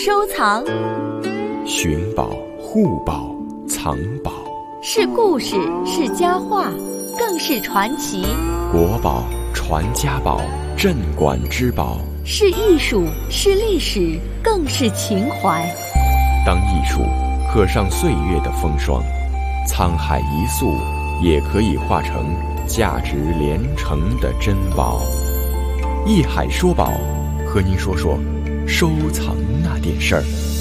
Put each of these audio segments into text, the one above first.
收藏。 寻宝、护宝、藏宝， 是故事，是佳话，更是传奇。 国宝、传家宝、镇馆之宝， 是艺术，是历史，更是情怀。 当艺术刻上岁月的风霜，沧海一粟也可以化成价值连城的珍宝。艺海说宝，和您说说收藏那点事儿。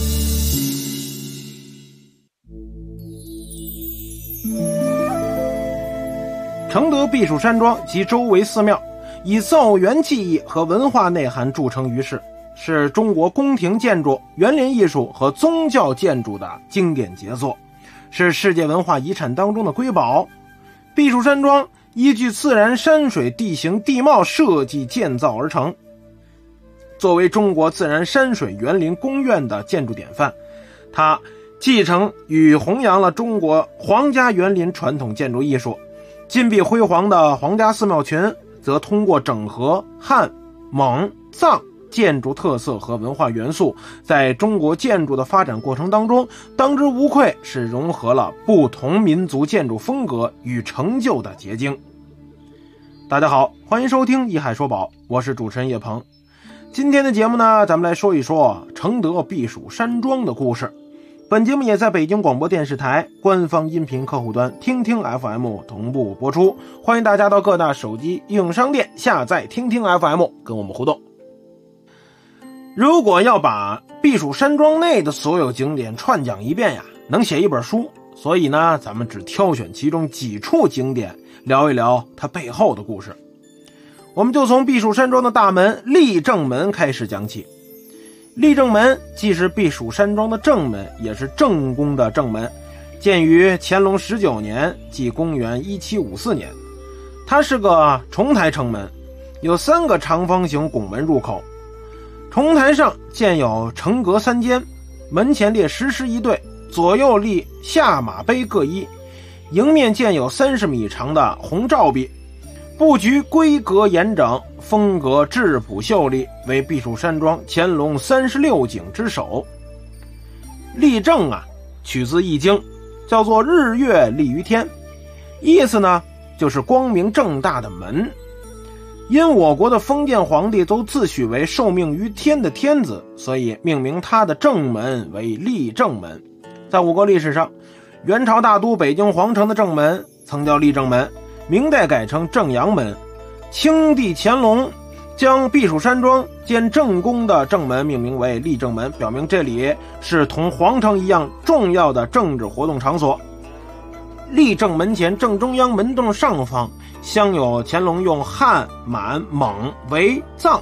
承德避暑山庄及周围寺庙以造园技艺和文化内涵著称于世，是中国宫廷建筑、园林艺术和宗教建筑的经典杰作，是世界文化遗产当中的瑰宝。避暑山庄依据自然山水地形地貌设计建造而成，作为中国自然山水园林宫苑的建筑典范，它继承与弘扬了中国皇家园林传统建筑艺术。金碧辉煌的皇家寺庙群则通过整合汉、蒙、藏建筑特色和文化元素，在中国建筑的发展过程当中，当之无愧是融合了不同民族建筑风格与成就的结晶。大家好，欢迎收听艺海说宝，我是主持人叶鹏。今天的节目呢，咱们来说一说承德避暑山庄的故事。本节目也在北京广播电视台官方音频客户端听听 FM 同步播出，欢迎大家到各大手机应用商店下载听听 FM 跟我们互动。如果要把避暑山庄内的所有景点串讲一遍呀，能写一本书，所以呢，咱们只挑选其中几处景点聊一聊它背后的故事。我们就从避暑山庄的大门立正门开始讲起。立正门既是避暑山庄的正门，也是正宫的正门，建于乾隆19年，即公元1754年。它是个重台城门，有3个长方形拱门入口。重台上建有城阁3间，门前列石狮1对，左右立下马碑各一，迎面建有30米长的红罩壁，布局规格严整，风格质朴秀丽，为避暑山庄乾隆36景之首。立正啊，取自易经，叫做日月立于天，意思呢就是光明正大的门。因我国的封建皇帝都自诩为受命于天的天子，所以命名他的正门为立正门。在我国历史上，元朝大都北京皇城的正门曾叫立正门，明代改成正阳门。清帝乾隆将避暑山庄兼正宫的正门命名为立正门，表明这里是同皇城一样重要的政治活动场所。立正门前正中央门洞上方镶有乾隆用汉、满、蒙、维、藏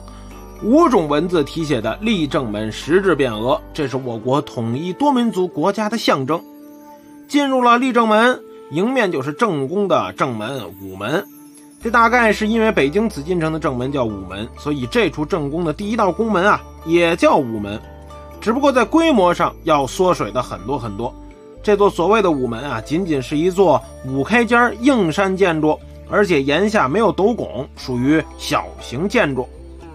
5种文字题写的立正门实质匾额，这是我国统一多民族国家的象征。进入了立正门，迎面就是正宫的正门午门。这大概是因为北京紫禁城的正门叫午门，所以这处正宫的第一道宫门啊也叫午门，只不过在规模上要缩水的很多很多。这座所谓的午门啊，仅仅是一座5开间硬山建筑，而且檐下没有斗拱，属于小型建筑。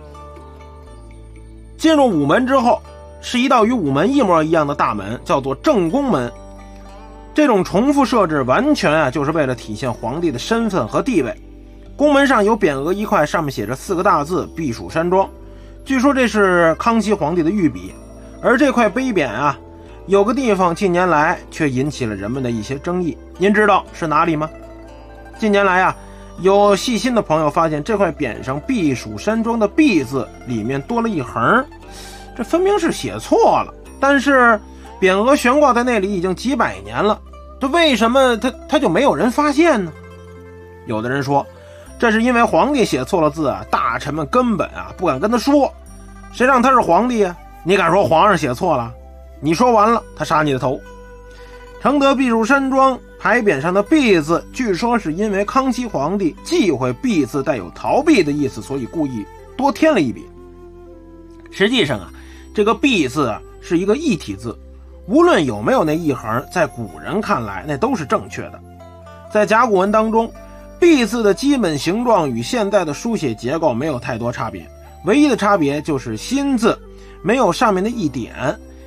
进入午门之后，是一道与午门一模一样的大门，叫做正宫门。这种重复设置完全就是为了体现皇帝的身份和地位。宫门上有匾额1块，上面写着4个大字避暑山庄，据说这是康熙皇帝的御笔。而这块碑匾啊，有个地方近年来却引起了人们的一些争议，您知道是哪里吗？近年来啊，有细心的朋友发现这块匾上避暑山庄的避字里面多了一横，这分明是写错了，但是匾额悬挂在那里已经几百年了，这为什么他就没有人发现呢？有的人说，这是因为皇帝写错了字啊，大臣们根本不敢跟他说，谁让他是皇帝啊？你敢说皇上写错了？你说完了，他杀你的头。承德避暑山庄牌匾上的避字，据说是因为康熙皇帝忌讳避字带有逃避的意思，所以故意多添了一笔。实际上啊，这个避字是一个异体字，无论有没有那一横，在古人看来那都是正确的。在甲骨文当中，避字的基本形状与现代的书写结构没有太多差别，唯一的差别就是心字没有上面的一点，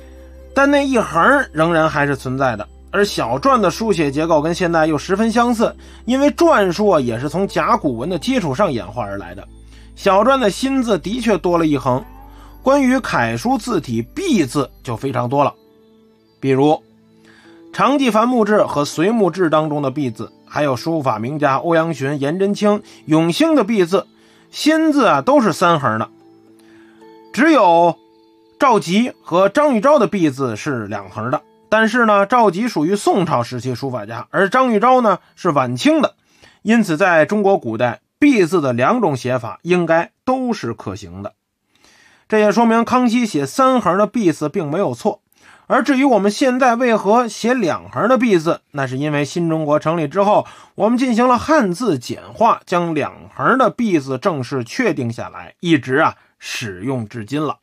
但那一横仍然还是存在的。而小篆的书写结构跟现代又十分相似，因为篆书也是从甲骨文的基础上演化而来的。小篆的新字的确多了一横，关于楷书字体币字就非常多了，比如长记繁木志和隋木志当中的币字，还有书法名家欧阳询、颜真卿、永兴的币字，新字都是3横的。只有赵佶和张玉钊的币字是2横的。但是呢，赵佶属于宋朝时期书法家，而张玉钊呢是晚清的，因此在中国古代，币字的2种写法应该都是可行的。这也说明康熙写3横的币字并没有错。而至于我们现在为何写2横的币字，那是因为新中国成立之后，我们进行了汉字简化，将2横的币字正式确定下来，一直使用至今了。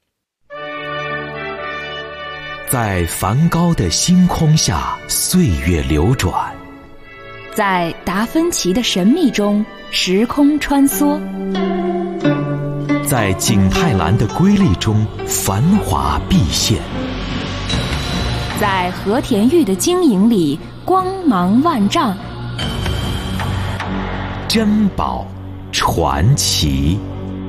在梵高的星空下，岁月流转； 在达芬奇的神秘中，时空穿梭； 在景泰蓝的瑰丽中，繁华毕现； 在和田玉的晶莹里，光芒万丈。 珍宝传奇。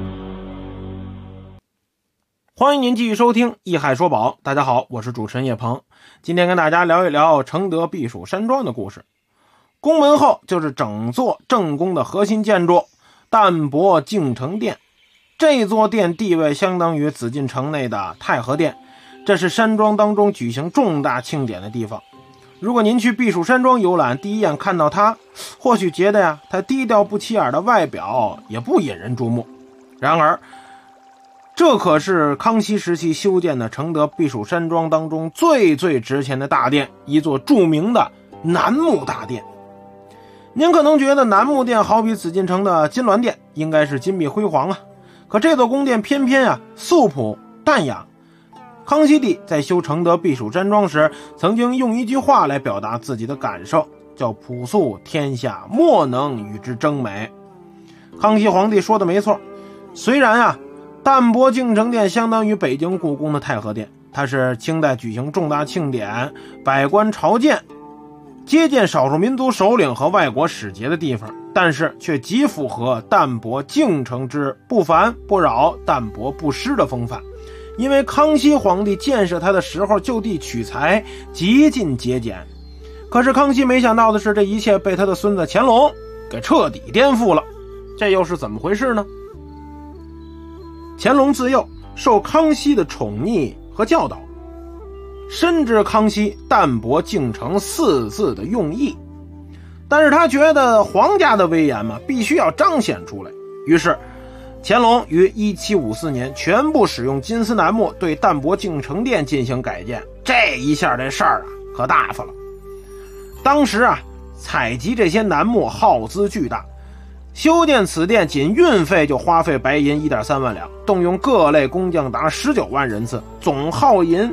欢迎您继续收听《一海说宝》，大家好，我是主持人叶鹏。今天跟大家聊一聊承德避暑山庄的故事。宫门后就是整座正宫的核心建筑淡泊敬诚殿。这座殿地位相当于紫禁城内的太和殿，这是山庄当中举行重大庆典的地方。如果您去避暑山庄游览，第一眼看到它，或许觉得它低调不起眼的外表也不引人注目。然而这可是康熙时期修建的承德避暑山庄当中最值钱的大殿，一座著名的楠木大殿。您可能觉得楠木殿好比紫禁城的金銮殿，应该是金碧辉煌啊。可这座宫殿偏偏素朴淡雅。康熙帝在修承德避暑山庄时，曾经用一句话来表达自己的感受，叫朴素天下莫能与之争美。康熙皇帝说的没错，虽然淡泊敬诚殿相当于北京故宫的太和殿，它是清代举行重大庆典、百官朝见、接见少数民族首领和外国使节的地方，但是却极符合淡泊敬诚之不烦不扰、淡泊不失的风范。因为康熙皇帝建设它的时候就地取材，极尽节俭。可是康熙没想到的是，这一切被他的孙子乾隆给彻底颠覆了。这又是怎么回事呢？乾隆自幼受康熙的宠溺和教导，深知康熙淡泊敬诚4字的用意，但是他觉得皇家的威严必须要彰显出来。于是乾隆于1754年全部使用金丝楠木对淡泊敬诚殿进行改建。这一下这事儿可大发了。当时采集这些楠木耗资巨大，修建此殿仅运费就花费白银1.3万两，动用各类工匠达19万人次，总耗银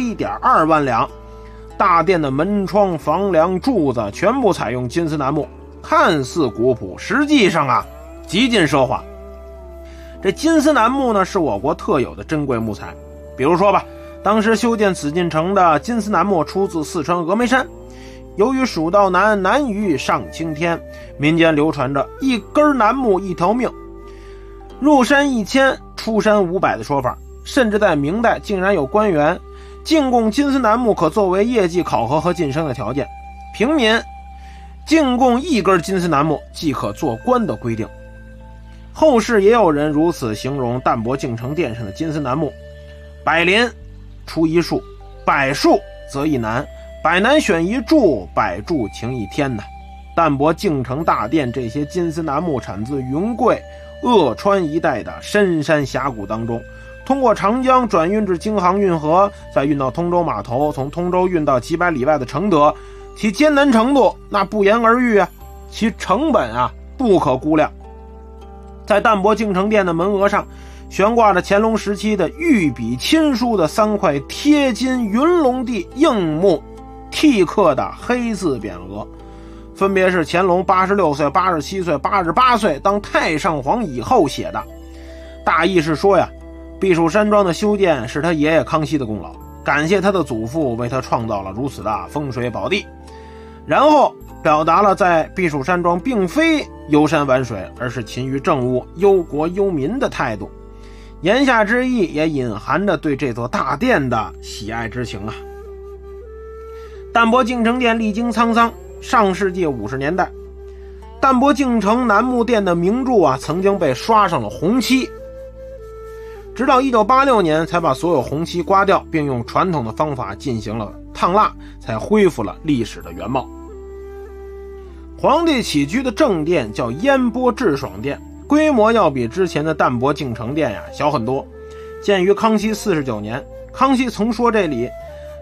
7.2万两。大殿的门窗、房梁、柱子全部采用金丝楠木，看似古朴，实际上极尽奢华。这金丝楠木呢，是我国特有的珍贵木材。比如说当时修建紫禁城的金丝楠木出自四川峨眉山。由于蜀道难，难于上青天，民间流传着一根楠木一条命，入山1000出山500的说法，甚至在明代竟然有官员进贡金丝楠木可作为业绩考核和晋升的条件，平民进贡1根金丝楠木即可做官的规定。后世也有人如此形容淡泊敬诚殿上的金丝楠木：百林出一树，百树择一楠，百楠选一柱，百柱擎一天呐。淡泊敬诚大殿这些金丝楠木产自云贵、鄂川一带的深山峡谷当中，通过长江转运至京杭运河，再运到通州码头，从通州运到几百里外的承德，其艰难程度那不言而喻其成本不可估量。在淡泊敬诚殿的门额上悬挂着乾隆时期的御笔亲书的3块贴金云龙地硬木剔刻的黑字匾额，分别是乾隆86岁、87岁、88岁当太上皇以后写的。大意是说避暑山庄的修建是他爷爷康熙的功劳， 感谢他的祖父为他创造了如此的风水宝地，然后表达了在避暑山庄并非游山玩水，而是勤于政务、忧国忧民的态度。言下之意也隐含着对这座大殿的喜爱之情啊。淡泊敬诚殿历经沧桑，上世纪50年代，淡泊敬诚楠木殿的名柱啊，曾经被刷上了红漆，直到1986年才把所有红漆刮掉，并用传统的方法进行了烫蜡，才恢复了历史的原貌。皇帝起居的正殿叫烟波致爽殿，规模要比之前的淡泊敬诚殿小很多。建于康熙49年，康熙曾说这里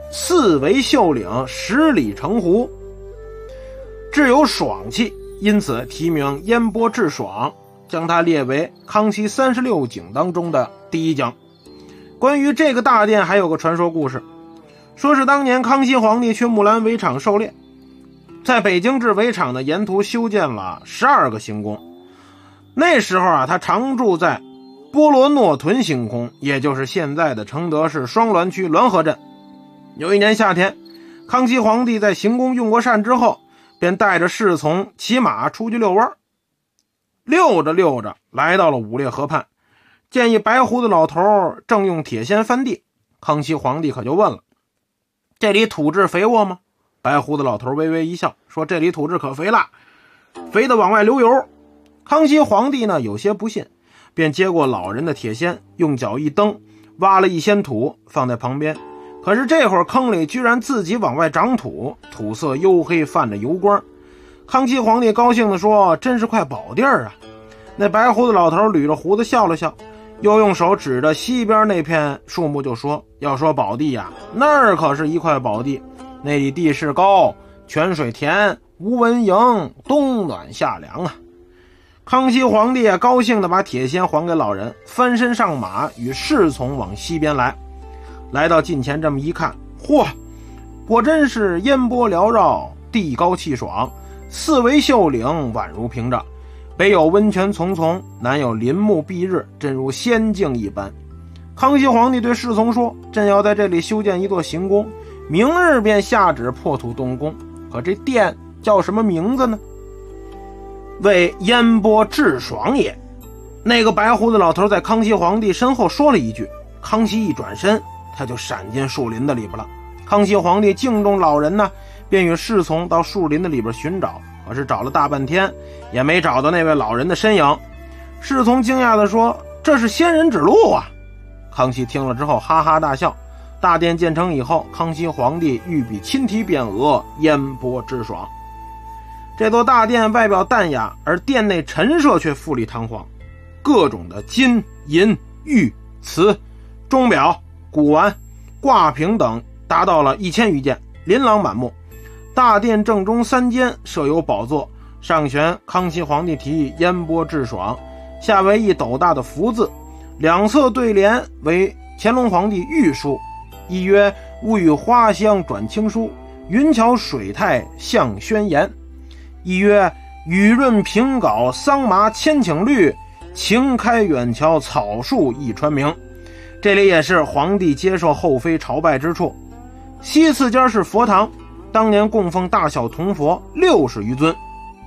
4围秀岭，10里城湖，至有爽气，因此题名烟波致爽，将它列为康熙36景当中的第1景。关于这个大殿还有个传说故事，说是当年康熙皇帝去木兰围场狩猎，在北京至围场的沿途修建了12个行宫。那时候他常住在波罗诺屯行宫，也就是现在的承德市双滦区滦河镇。有一年夏天，康熙皇帝在行宫用过膳之后，便带着侍从骑马出去遛弯，溜着溜着来到了五列河畔，见一白胡子老头正用铁锨翻地。康熙皇帝可就问了：这里土质肥沃吗？白胡子老头微微一笑，说这里土质可肥了，肥得往外流油。康熙皇帝呢有些不信，便接过老人的铁锨，用脚一蹬，挖了一锨土放在旁边。可是这会儿坑里居然自己往外长土，土色黝黑，泛着油光。康熙皇帝高兴地说：真是块宝地儿啊！那白胡子老头捋着胡子笑了笑，又用手指着西边那片树木就说：要说宝地那儿可是一块宝地，那里地势高，泉水甜，无蚊蝇，冬暖夏凉啊！康熙皇帝高兴地把铁锨还给老人，翻身上马，与侍从往西边来。来到近前这么一看，嚯，果真是烟波缭绕，地高气爽，4围秀岭宛如屏障，北有温泉丛丛，南有林木蔽日，真如仙境一般。康熙皇帝对侍从说：朕要在这里修建一座行宫，明日便下旨破土动工，可这殿叫什么名字呢？为烟波致爽也。那个白胡子老头在康熙皇帝身后说了一句，康熙一转身，他就闪进树林子里边了。康熙皇帝敬重老人呢，便与侍从到树林子里边寻找，可是找了大半天也没找到那位老人的身影。侍从惊讶地说：这是仙人指路啊！康熙听了之后哈哈大笑。大殿建成以后，康熙皇帝御笔亲题匾额，烟波致爽。这座大殿外表淡雅，而殿内陈设却富丽堂皇，各种的金银玉瓷钟表古玩挂屏等达到了1000余件，琳琅满目。大殿正中3间设有宝座，上悬康熙皇帝题意烟波致爽，下为一斗大的福字，两侧对联为乾隆皇帝御书，一曰物与花香转清疏，云桥水态向宣言，一曰雨润平稿桑麻千顷绿，晴开远桥草树一川明。这里也是皇帝接受后妃朝拜之处。西次间是佛堂，当年供奉大小铜佛60余尊。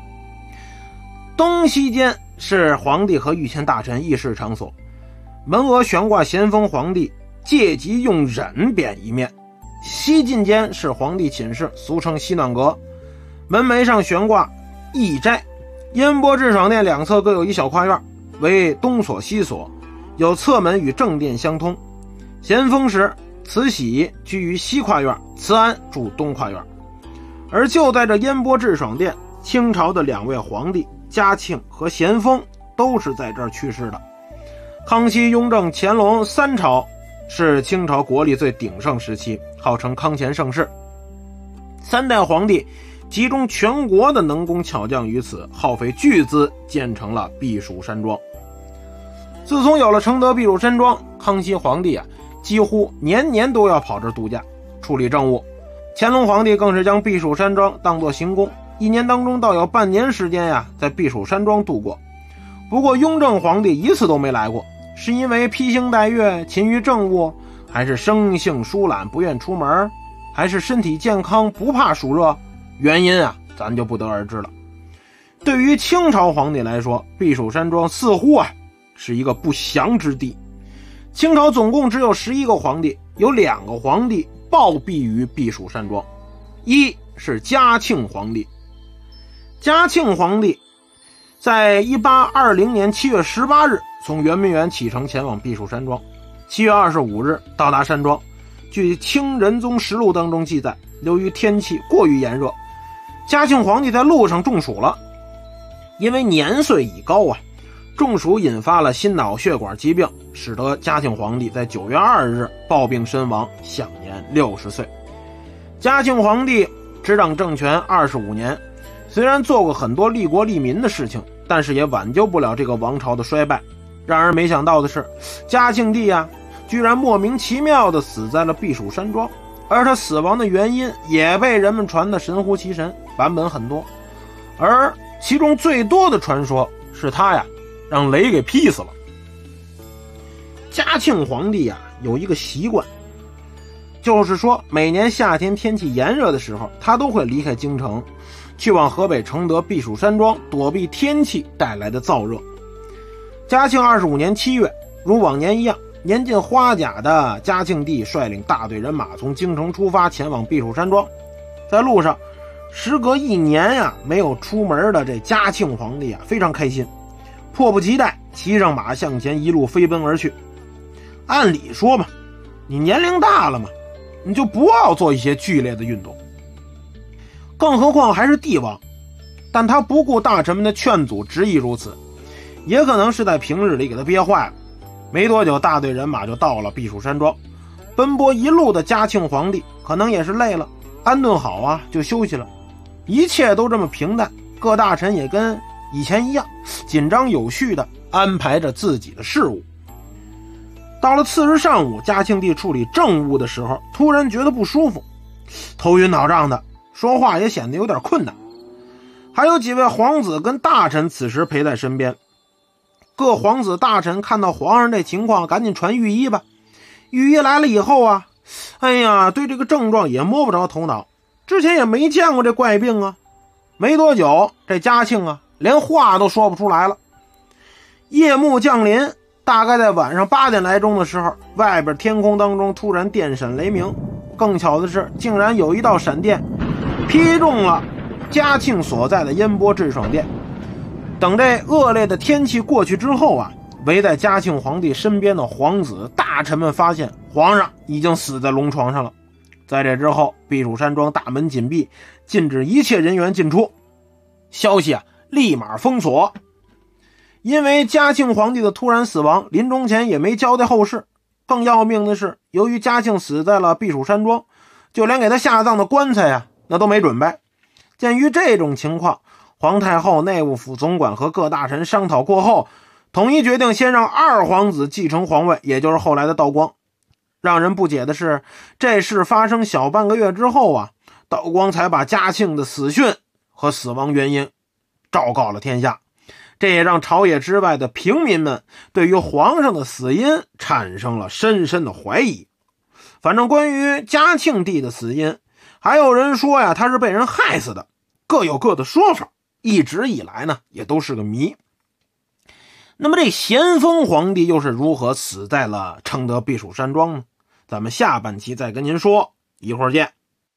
东西间是皇帝和御前大臣议事场所，门额悬挂咸丰皇帝借机用忍匾一面。西近间是皇帝寝室，俗称西暖阁，门楣上悬挂义斋。烟波致爽殿两侧各有一小跨院，为东所西所，有侧门与正殿相通。咸丰时，慈禧居于西跨院，慈安住东跨院。而就在这烟波致爽殿，清朝的2位皇帝嘉庆和咸丰都是在这儿去世的。康熙、雍正、乾隆3朝是清朝国力最鼎盛时期，号称康乾盛世。3代皇帝集中全国的能工巧匠于此，耗费巨资建成了避暑山庄。自从有了承德避暑山庄，康熙皇帝几乎年年都要跑这度假处理政务。乾隆皇帝更是将避暑山庄当作行宫，一年当中倒有半年时间在避暑山庄度过。不过雍正皇帝一次都没来过，是因为披星戴月勤于政务， 还是生性疏懒不愿出门，还是身体健康不怕暑热？原因啊，咱就不得而知了。对于清朝皇帝来说，避暑山庄似乎啊是一个不祥之地。清朝总共只有11个皇帝，有2个皇帝暴毙于避暑山庄。一是嘉庆皇帝。嘉庆皇帝在1820年7月18日从圆明园启程前往避暑山庄，7月25日到达山庄。据《清仁宗实录》当中记载，由于天气过于炎热，嘉庆皇帝在路上中暑了。因为年岁已高啊，中暑引发了心脑血管疾病，使得嘉庆皇帝在9月2日暴病身亡，享年60岁。嘉庆皇帝执掌政权25年，虽然做过很多利国利民的事情，但是也挽救不了这个王朝的衰败。让人没想到的是，嘉庆帝啊，居然莫名其妙地死在了避暑山庄，而他死亡的原因也被人们传得神乎其神，版本很多。而其中最多的传说是他呀让雷给劈死了。嘉庆皇帝啊有一个习惯，就是说每年夏天天气炎热的时候，他都会离开京城，去往河北承德避暑山庄，躲避天气带来的燥热。嘉庆25年7月，如往年一样，年近花甲的嘉庆帝率领大队人马从京城出发，前往避暑山庄。在路上，时隔1年呀没有出门的这嘉庆皇帝啊非常开心，迫不及待骑上马向前一路飞奔而去。按理说嘛，你年龄大了嘛，你就不要做一些剧烈的运动，更何况还是帝王。但他不顾大臣们的劝阻，执意如此，也可能是在平日里给他憋坏了。没多久，大队人马就到了避暑山庄。奔波一路的嘉庆皇帝可能也是累了，安顿好啊就休息了。一切都这么平淡，各大臣也跟以前一样，紧张有序地安排着自己的事务。到了次日上午，嘉庆帝处理政务的时候，突然觉得不舒服，头晕脑胀的，说话也显得有点困难。还有几位皇子跟大臣此时陪在身边，各皇子大臣看到皇上这情况，赶紧传御医吧。御医来了以后啊，哎呀，对这个症状也摸不着头脑，之前也没见过这怪病啊。没多久，这嘉庆啊连话都说不出来了。夜幕降临，大概在晚上8点来钟的时候，外边天空当中突然电闪雷鸣，更巧的是，竟然有一道闪电劈中了嘉庆所在的烟波治爽殿。等这恶劣的天气过去之后啊，围在嘉庆皇帝身边的皇子大臣们发现皇上已经死在龙床上了。在这之后，避暑山庄大门紧闭，禁止一切人员进出，消息啊立马封锁。因为嘉庆皇帝的突然死亡，临终前也没交代后事。更要命的是，由于嘉庆死在了避暑山庄，就连给他下葬的棺材啊那都没准备。鉴于这种情况，皇太后、内务府总管和各大臣商讨过后，统一决定先让2皇子继承皇位，也就是后来的道光。让人不解的是，这事发生小半个月之后啊，道光才把嘉庆的死讯和死亡原因昭告了天下。这也让朝野之外的平民们对于皇上的死因产生了深深的怀疑。反正关于嘉庆帝的死因，还有人说呀他是被人害死的，各有各的说法，一直以来呢也都是个谜。那么这咸丰皇帝又是如何死在了承德避暑山庄呢？咱们下半期再跟您说，一会儿见。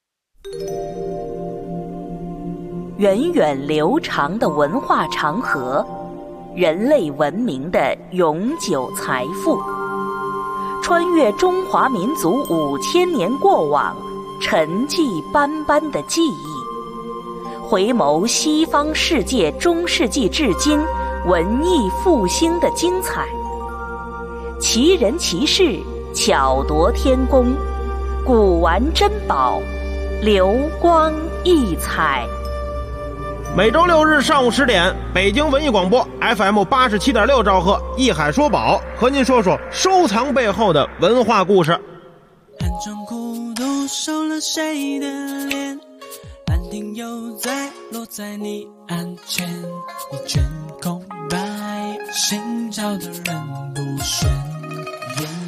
源远流长的文化长河，人类文明的永久财富，穿越中华民族5000年过往，沉寂斑斑的记忆，回眸西方世界中世纪至今文艺复兴的精彩，奇人奇事，巧夺天工，古玩珍宝，流光溢彩。 每周6日上午10点，北京文艺广播 FM 87.6兆赫，艺海说宝，和您说说收藏背后的文化故事。 寒窗孤独收了谁的脸，兰亭又在落在你案前，你卷空白，寻找的人不选，眼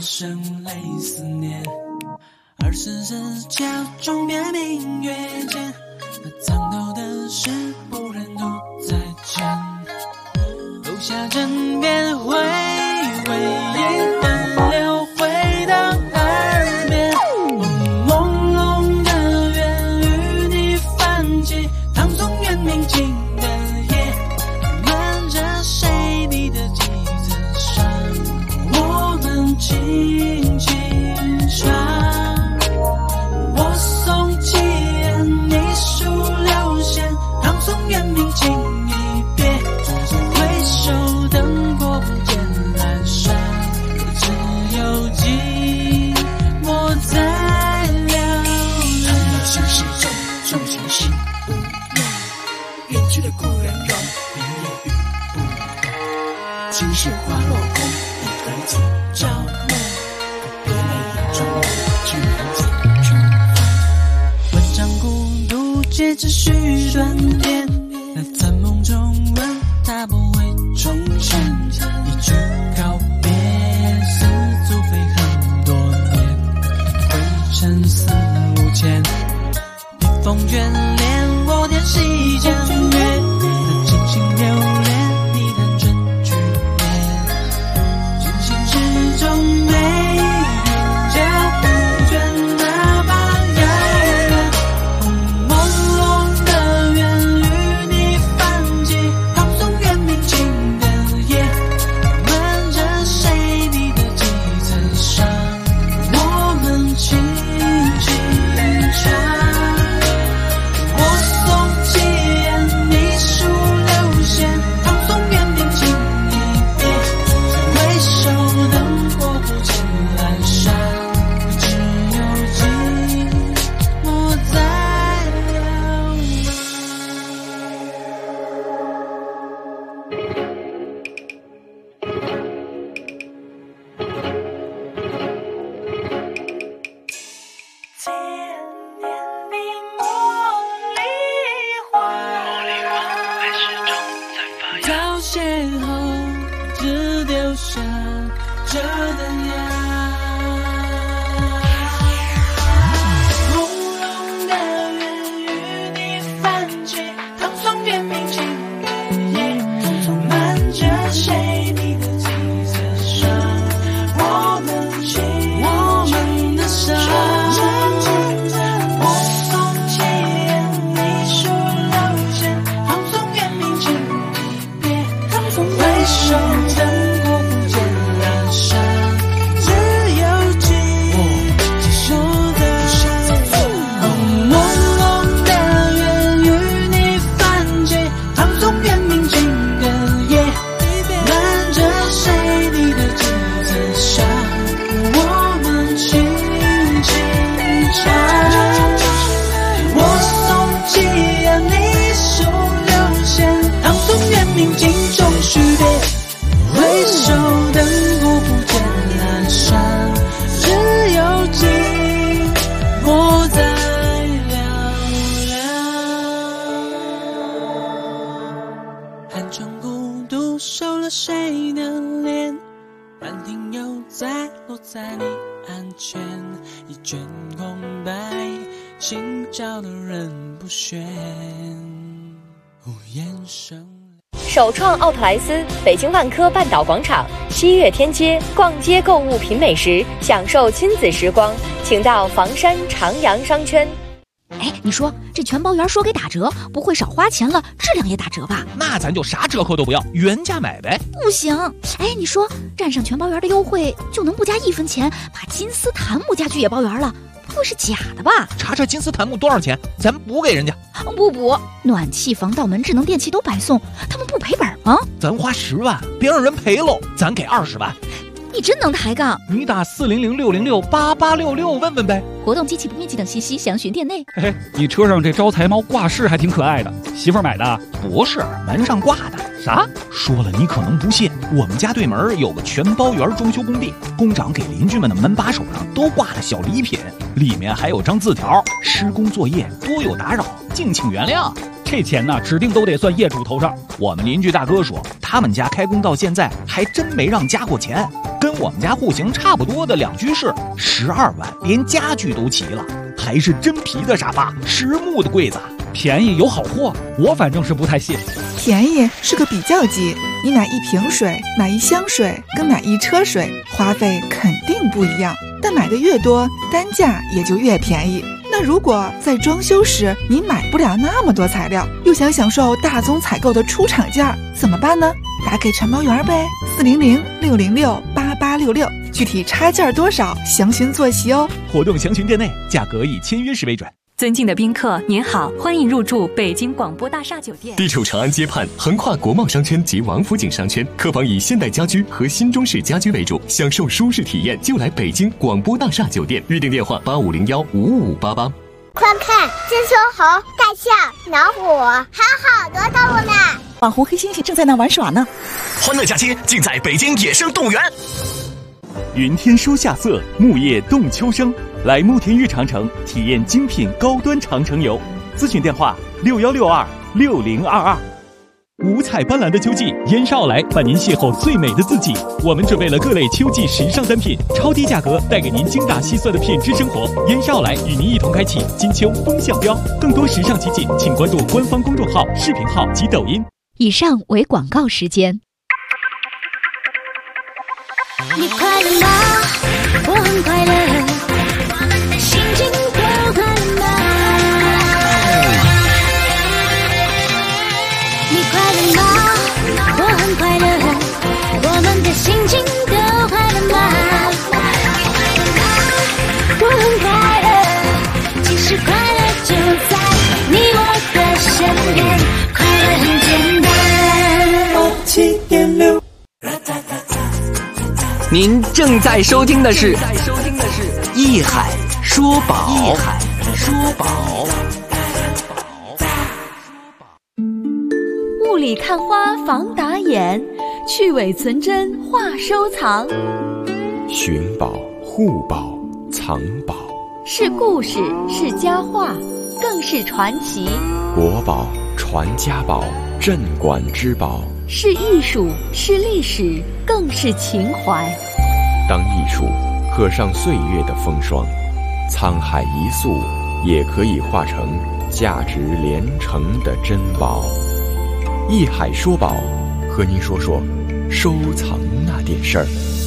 声泪思念。24时桥中别明月间，那藏头的事不忍独再讲。楼下枕边回味一段流回到耳边，朦胧的愿与你泛起，唐宋元明清的夜，漫着谁笔的几字上，我们轻轻唱。我送七言，你数六弦，唐宋元明清一别，回首灯火不见阑珊，只有寂寞在流浪。 唐有心事重，重情事无言，远去的故人容，明夜雨不断。今世花落空，一而今朝暮，别泪眼中去难解春风。 万丈孤独皆只须断点，那残梦中问他不会重现，一句告别似足飞很多年，灰尘四目前，笔锋眷恋我点西江月，那真情留恋你弹春去年，君心之中没人家不倦那把遥远，朦胧的愿与你泛起，唐宋元明清的夜，漫着谁笔的几层上，我们轻轻唱。我送七言，你数六弦，唐宋元明清一别，回首灯火不见阑珊，只有寂寞在流浪。到邂逅，只丢下这灯芽。朦胧的愿与你泛起，唐宋元明清的夜，漫着谁笔的几层上，我们的伤。我送七言，你数六弦，唐宋元明清一别，回首灯火不见阑珊，只有寂寞在朦胧的愿与你泛起，唐宋元明清的夜，漫着谁笔的几层上，我们轻轻唱。我送七言，你数六弦，唐宋元明清终须别，回首灯火不见阑珊，只有寂寞在寥寥。寒窗孤独收了谁的脸，兰亭又再落在你案前，一卷空白，心照的人不选，无言声。 首创奥特莱斯，北京万科半岛广场，西岳天街，逛街购物品美食，享受亲子时光，请到房山长阳商圈。 哎，你说这全包圆说给打折，不会少花钱了，质量也打折吧？ 那咱就啥折扣都不要，原价买呗。 不行，哎，你说占上全包圆的优惠，就能不加1分钱，把金丝檀木家具也包圆了，不会是假的吧？ 查查金丝檀木多少钱，咱补给人家。 不补，暖气、防盗门、智能电器都白送，他们不赔本吗？ 咱花10万，别让人赔喽，咱给20万。 你真能抬杠！ 你打400-606-8866问问呗。 活动及起步面积等信息详询店内。 嘿嘿，你车上这招财猫挂饰还挺可爱的，媳妇儿买的？ 不是，门上挂的。 啥？ 说了你可能不信，我们家对门有个全包圆装修工地，工长给邻居们的门把手上都挂了小礼品，里面还有张字条：施工作业多有打扰，敬请原谅。 这钱呢，指定都得算业主头上。 我们邻居大哥说，他们家开工到现在还真没让加过钱，跟我们家户型差不多的2居室，12万，连家具都齐了，还是真皮的沙发，实木的柜子， 便宜有好货，我反正是不太信。 便宜是个比较级，你买1瓶水，买1箱水，跟买1车水，花费肯定不一样，但买的越多，单价也就越便宜。那如果在装修时你买不了那么多材料，又想享受大宗采购的出厂价，怎么办呢？打给承包员呗，400-606-8866，具体差价多少，详询坐席哦。 活动详询店内，价格以签约时为准。 尊敬的宾客，您好，欢迎入住北京广播大厦酒店。 地处长安街畔，横跨国贸商圈及王府井商圈，客房以现代家居和新中式家居为主，享受舒适体验就来北京广播大厦酒店。预订电话8501-55588。 快看，金丝猴、大象、老虎，还有好多动物呢。 网红黑猩猩正在那玩耍呢。 欢乐假期尽在北京野生动物园。 云天收夏色，木叶动秋声。来慕田峪长城体验精品高端长城游，咨询电话6162-6022。 五彩斑斓的秋季，燕少来伴您邂逅最美的自己。我们准备了各类秋季时尚单品，超低价格带给您精打细算的品质生活。燕少来与您一同开启金秋风向标，更多时尚奇景，请关注官方公众号、视频号及抖音。 以上为广告时间。 你快乐吗？我很快乐。心情都快乐吗？你快乐吗？我很快乐。我们的心情都快乐吗？我很快乐。其实快乐就在你我的身边，快乐很简单。 您正在收听的是艺海说宝。 雾里看花防打眼，去伪存真话收藏。 寻宝、护宝、藏宝， 是故事，是佳话，更是传奇。 国宝、传家宝、镇馆之宝， 是艺术，是历史，更是情怀。 当艺术刻上岁月的风霜，沧海一粟也可以化成价值连城的珍宝。艺海说宝，和您说说收藏那点事儿。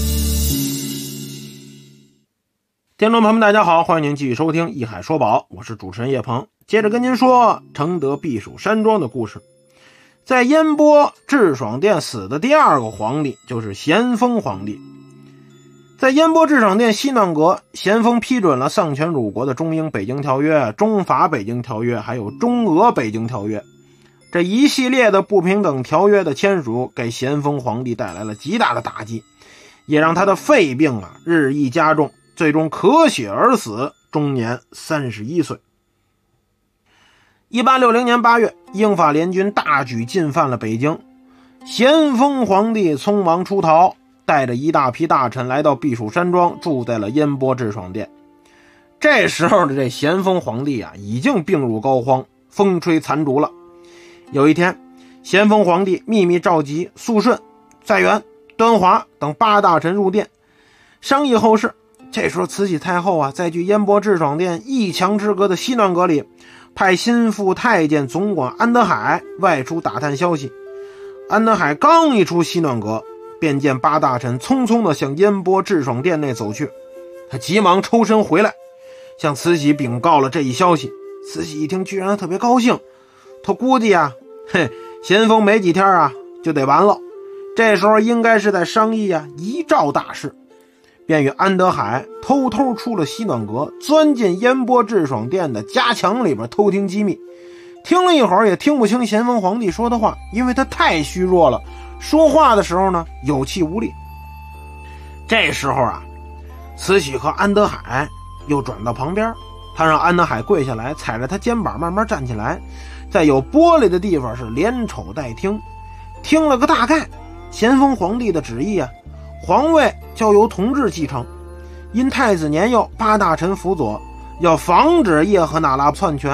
听众朋友们大家好，欢迎您继续收听艺海说宝，我是主持人叶鹏。接着跟您说承德避暑山庄的故事。在烟波智爽殿死的第二个皇帝就是咸丰皇帝。在烟波智爽殿西暖阁，咸丰批准了丧权辱国的中英北京条约、中法北京条约还有中俄北京条约。这一系列的不平等条约的签署给咸丰皇帝带来了极大的打击，也让他的肺病日益加重，最终咳血而死，终年31岁。1860年8月，英法联军大举进犯了北京，咸丰皇帝匆忙出逃，带着一大批大臣来到避暑山庄，住在了烟波智爽殿。这时候的这咸丰皇帝已经病入膏肓，风吹残烛了。有一天，咸丰皇帝秘密召集肃顺、载元、端华等8大臣入殿商议后事。这时候慈禧太后在距烟波智爽殿1墙之隔的西暖阁里，派心腹太监总管安德海外出打探消息。安德海刚一出西暖阁，便见8大臣匆匆地向烟波智爽殿内走去，他急忙抽身回来，向慈禧禀告了这一消息。慈禧一听居然特别高兴，他估计咸丰没几天就得完了，这时候应该是在商议遗诏大事，便与安德海偷偷出了西暖阁，钻进烟波智爽殿的夹墙里边偷听机密。听了一会儿也听不清咸丰皇帝说的话，因为他太虚弱了，说话的时候呢有气无力。这时候慈禧和安德海又转到旁边，他让安德海跪下来，踩着他肩膀慢慢站起来，在有玻璃的地方是连瞅带听，听了个大概。咸丰皇帝的旨意皇位交由同治继承，因太子年幼，8大臣辅佐，要防止叶赫那拉篡权，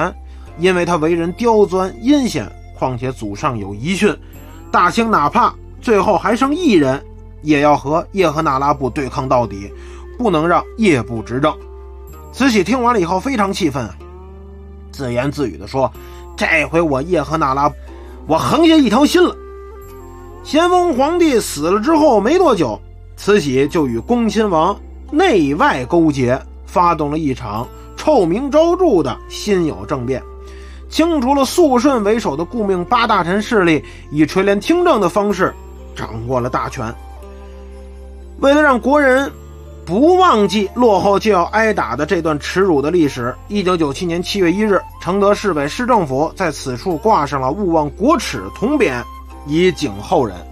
因为他为人刁钻阴险，况且祖上有遗训，大清哪怕最后还剩一人，也要和叶赫那拉部对抗到底，不能让叶部执政。慈禧听完了以后非常气愤啊，自言自语地说：这回我叶赫那拉我横下一条心了。咸丰皇帝死了之后没多久，慈禧就与恭亲王内外勾结，发动了一场臭名昭著的辛酉政变，清除了肃顺为首的顾命八大臣势力，以垂帘听政的方式掌握了大权。为了让国人不忘记落后就要挨打的这段耻辱的历史，1997年7月1日，承德市委市政府在此处挂上了勿忘国耻铜匾，以警后人。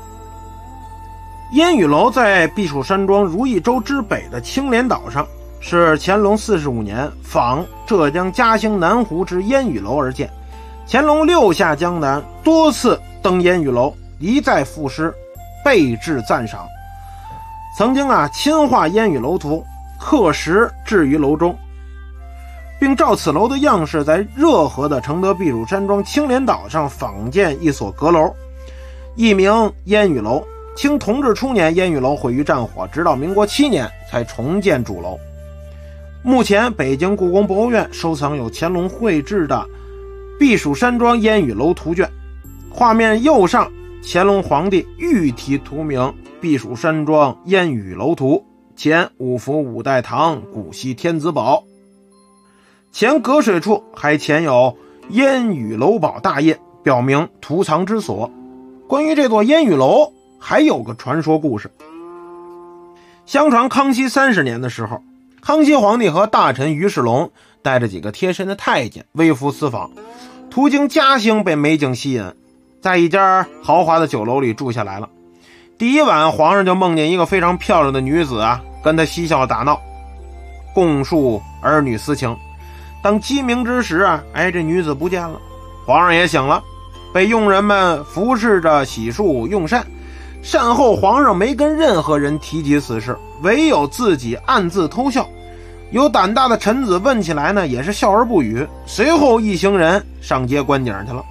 烟雨楼在避暑山庄如意洲之北的青莲岛上，是乾隆45年仿浙江嘉兴南湖之烟雨楼而建。乾隆6下江南，多次登烟雨楼，一再赋诗，备至赞赏。曾经亲画烟雨楼图，刻石置于楼中，并照此楼的样式在热河的承德避暑山庄青莲岛上仿建一所阁楼，艺名烟雨楼。清同治初年，烟雨楼毁于战火，直到民国7年才重建主楼。目前北京故宫博物院收藏有乾隆绘制的避暑山庄烟雨楼图卷，画面右上乾隆皇帝御题图名避暑山庄烟雨楼图，前五福五代堂古稀天子宝，前隔水处还前有烟雨楼宝大印，表明图藏之所。关于这座烟雨楼还有个传说故事。相传康熙30年的时候，康熙皇帝和大臣于世龙带着几个贴身的太监微服私访，途经嘉兴被美景吸引，在一家豪华的酒楼里住下来了。第一晚，皇上就梦见一个非常漂亮的女子跟他嬉笑打闹，共述儿女私情。当鸡鸣之时这女子不见了，皇上也醒了，被佣人们服侍着洗漱用膳。善后皇上没跟任何人提及此事，唯有自己暗自偷笑。有胆大的臣子问起来也是笑而不语。随后一行人上街观景去了。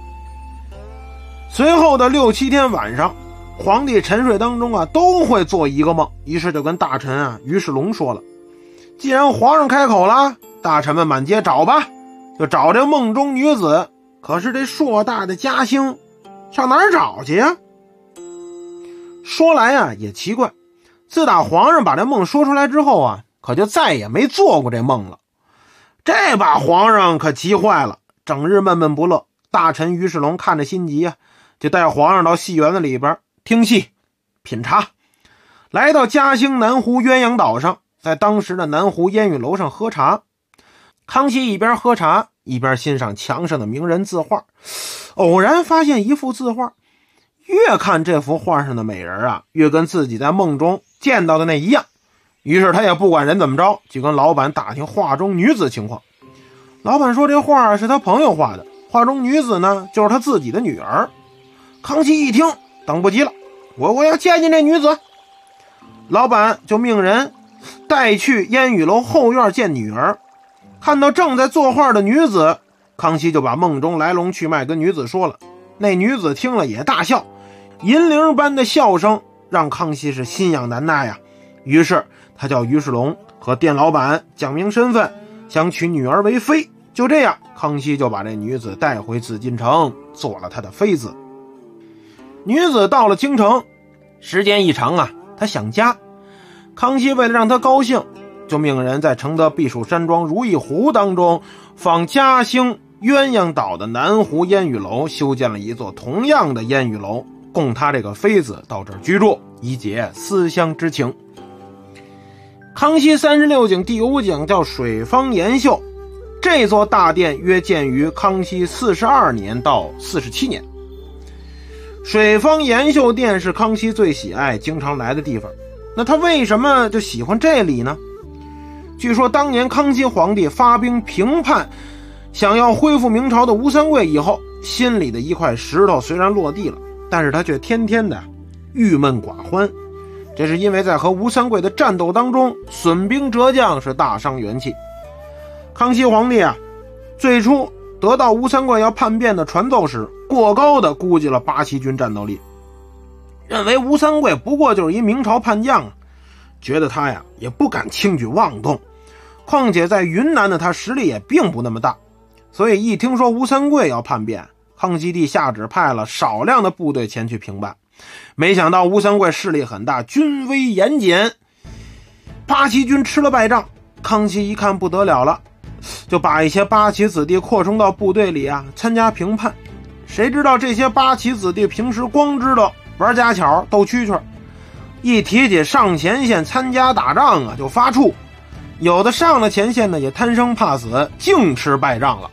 随后的6、7天晚上，皇帝沉睡当中都会做一个梦，于是就跟大臣于世龙说了，既然皇上开口了，大臣们满街找吧，就找这梦中女子。可是这硕大的嘉兴上哪儿找去呀？说来也奇怪，自打皇上把这梦说出来之后可就再也没做过这梦了。这把皇上可急坏了，整日闷闷不乐。大臣于世龙看着心急就带皇上到戏园子里边听戏品茶。来到嘉兴南湖鸳鸯岛上，在当时的南湖烟雨楼上喝茶。康熙一边喝茶一边欣赏墙上的名人字画，偶然发现一幅字画，越看这幅画上的美人越跟自己在梦中见到的那一样。于是他也不管人怎么着，就跟老板打听画中女子情况。老板说这画是他朋友画的，画中女子呢就是他自己的女儿。康熙一听等不及了，我要见见这女子。老板就命人带去烟雨楼后院见女儿。看到正在作画的女子，康熙就把梦中来龙去脉跟女子说了。那女子听了也大笑，银铃般的笑声让康熙是心痒难耐于是他叫于世龙和店老板讲明身份，想娶女儿为妃。就这样，康熙就把这女子带回紫禁城，做了他的妃子。女子到了京城，时间一长她想家。康熙为了让她高兴，就命人在承德避暑山庄如意湖当中仿嘉兴鸳鸯岛的南湖烟雨楼修建了一座同样的烟雨楼，供他这个妃子到这儿居住，以解思乡之情。康熙36景第5景叫水坊延秀，这座大殿约建于康熙42年到47年。水坊延秀殿是康熙最喜爱经常来的地方。那他为什么就喜欢这里呢？据说当年康熙皇帝发兵平叛，想要恢复明朝的吴三桂以后，心里的一块石头虽然落地了，但是他却天天的郁闷寡欢。这是因为在和吴三桂的战斗当中损兵折将，是大伤元气。康熙皇帝最初得到吴三桂要叛变的传奏时，过高的估计了八旗军战斗力，认为吴三桂不过就是一明朝叛将，觉得他呀也不敢轻举妄动，况且在云南的他实力也并不那么大，所以一听说吴三桂要叛变，康熙帝下旨派了少量的部队前去平叛。没想到吴三桂势力很大，军威严谨，八旗军吃了败仗。康熙一看不得了了，就把一些八旗子弟扩充到部队里啊，参加平叛。谁知道这些八旗子弟平时光知道玩家巧斗蛐蛐，一提起上前线参加打仗啊就发怵，有的上了前线呢也贪生怕死，净吃败仗了。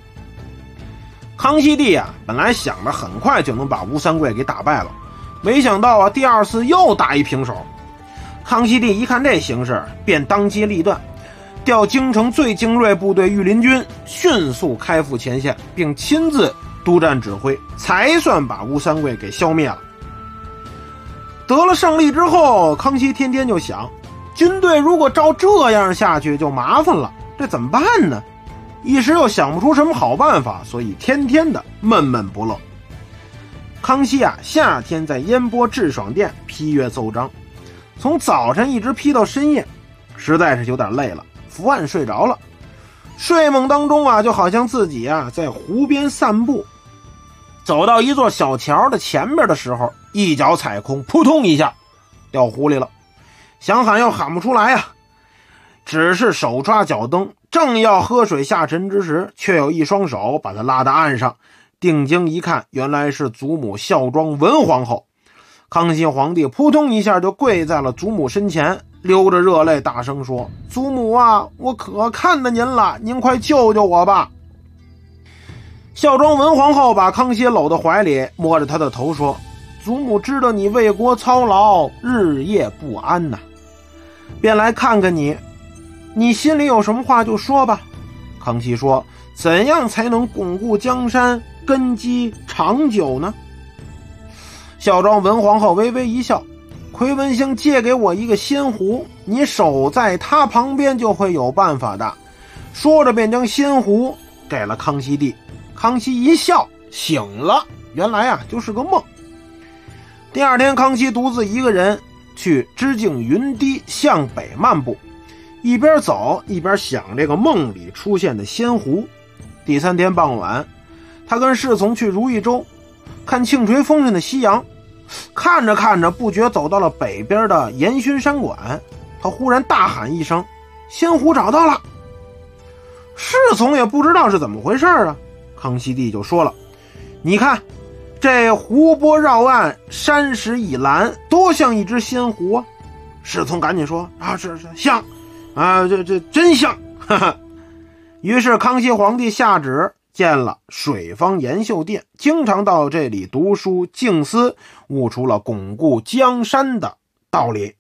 康熙帝啊本来想着很快就能把吴三桂给打败了，没想到啊第二次又打一平手。康熙帝一看这形势，便当机立断，调京城最精锐部队御林军迅速开赴前线，并亲自督战指挥，才算把吴三桂给消灭了。得了胜利之后，康熙天天就想，军队如果照这样下去就麻烦了，这怎么办呢？一时又想不出什么好办法，所以天天的闷闷不乐。康熙啊夏天在烟波致爽殿批阅奏章，从早晨一直批到深夜，实在是有点累了，伏案睡着了。睡梦当中啊，就好像自己啊在湖边散步，走到一座小桥的前边的时候，一脚踩空，扑通一下掉湖里了。想喊又喊不出来啊，只是手抓脚蹬，正要喝水下沉之时，却有一双手把他拉到岸上。定睛一看，原来是祖母孝庄文皇后。康熙皇帝扑通一下就跪在了祖母身前，流着热泪大声说：祖母啊，我可看得您了，您快救救我吧。孝庄文皇后把康熙搂到怀里，摸着他的头说：祖母知道你为国操劳，日夜不安呐，便来看看你，你心里有什么话就说吧。康熙说：怎样才能巩固江山，根基长久呢？孝庄文皇后微微一笑：奎文星借给我一个仙壶，你守在他旁边就会有办法的。说着便将仙壶给了康熙帝。康熙一笑醒了，原来啊就是个梦。第二天，康熙独自一个人去织境云堤向北漫步，一边走一边想这个梦里出现的仙壶。第三天傍晚，他跟侍从去如意洲看庆垂峰上的夕阳，看着看着不觉走到了北边的延勋山馆，他忽然大喊一声：仙壶找到了！侍从也不知道是怎么回事啊，康熙帝就说了：你看这湖泊绕岸，山石一栏，多像一只仙壶啊！侍从赶紧说：啊，是像啊，这真像！哈哈。于是康熙皇帝下旨建了水坊延秀殿，经常到这里读书静思，悟出了巩固江山的道理。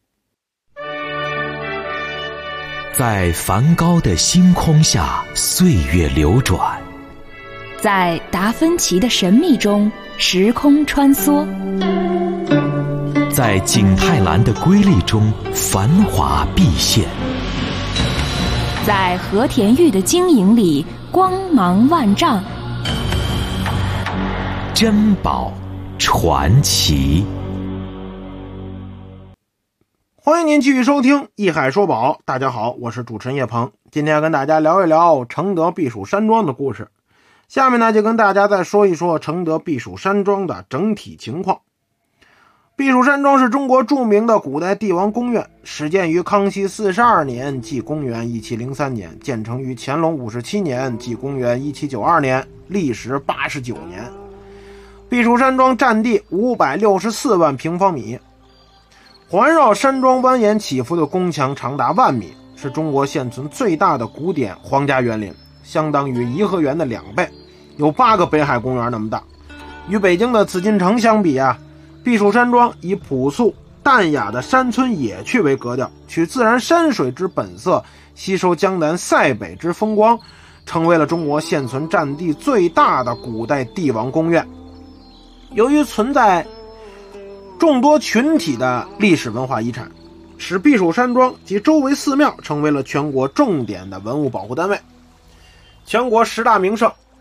在梵高的星空下，岁月流转； 在达芬奇的神秘中，时空穿梭； 在景泰蓝的瑰丽中，繁华毕现； 在和田玉的晶莹里，光芒万丈。 珍宝传奇， 欢迎您继续收听《艺海说宝》。大家好，我是主持人叶鹏，今天跟大家聊一聊承德避暑山庄的故事。下面呢，就跟大家再说一说承德避暑山庄的整体情况。避暑山庄是中国著名的古代帝王宫苑，始建于康熙42年，即公元1703年，建成于乾隆57年，即公元1792年，历时89年。避暑山庄占地564万平方米，环绕山庄蜿蜒起伏的宫墙长达1万米，是中国现存最大的古典皇家园林，相当于颐和园的2倍，有8个北海公园那么大。与北京的紫禁城相比啊，避暑山庄以朴素淡雅的山村野趣为格调，取自然山水之本色，吸收江南塞北之风光，成为了中国现存占地最大的古代帝王宫苑。由于存在众多群体的历史文化遗产，使避暑山庄及周围寺庙成为了全国重点的文物保护单位。全国10大名胜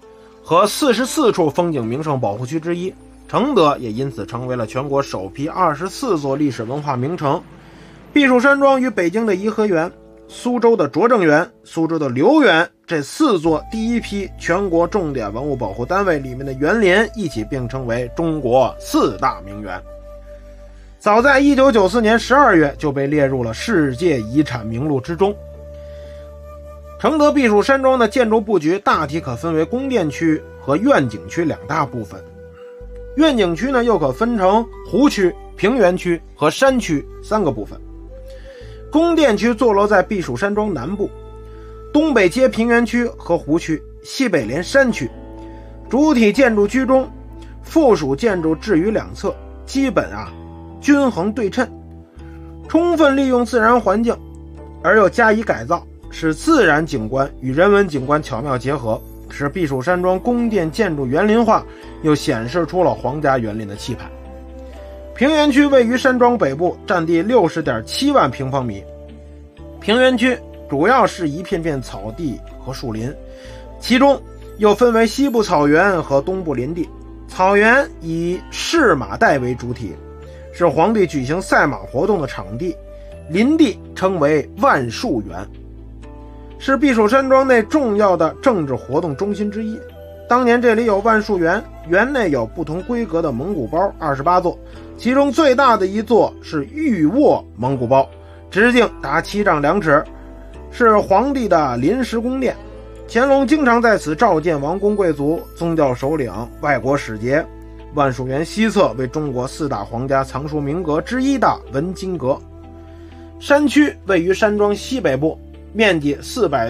和44处风景名胜保护区之一。承德也因此成为了全国首批24座历史文化名城。避暑山庄与北京的颐和园、苏州的拙政园、苏州的留园这4座第一批全国重点文物保护单位里面的园林一起并称为中国4大名园。早在1994年12月就被列入了世界遗产名录之中。承德避暑山庄的建筑布局大体可分为宫殿区和愿景区2大部分。愿景区呢又可分成湖区、平原区和山区3个部分。宫殿区坐落在避暑山庄南部，东北接平原区和湖区，西北连山区。主体建筑居中，附属建筑置于两侧，基本均衡对称，充分利用自然环境，而又加以改造，使自然景观与人文景观巧妙结合，使避暑山庄宫殿建筑园林化，又显示出了皇家园林的气派。平原区位于山庄北部，占地 60.7 万平方米。平原区主要是一片片草地和树林，其中又分为西部草原和东部林地。草原以试马带为主体，是皇帝举行赛马活动的场地，林地称为万树园，是避暑山庄内重要的政治活动中心之一。当年这里有万树园，园内有不同规格的蒙古包28座，其中最大的一座是玉卧蒙古包，直径达7丈2尺，是皇帝的临时宫殿。乾隆经常在此召见王公贵族、宗教首领、外国使节。万树园西侧为中国4大皇家藏书名阁之一的文津阁。山区位于山庄西北部，面积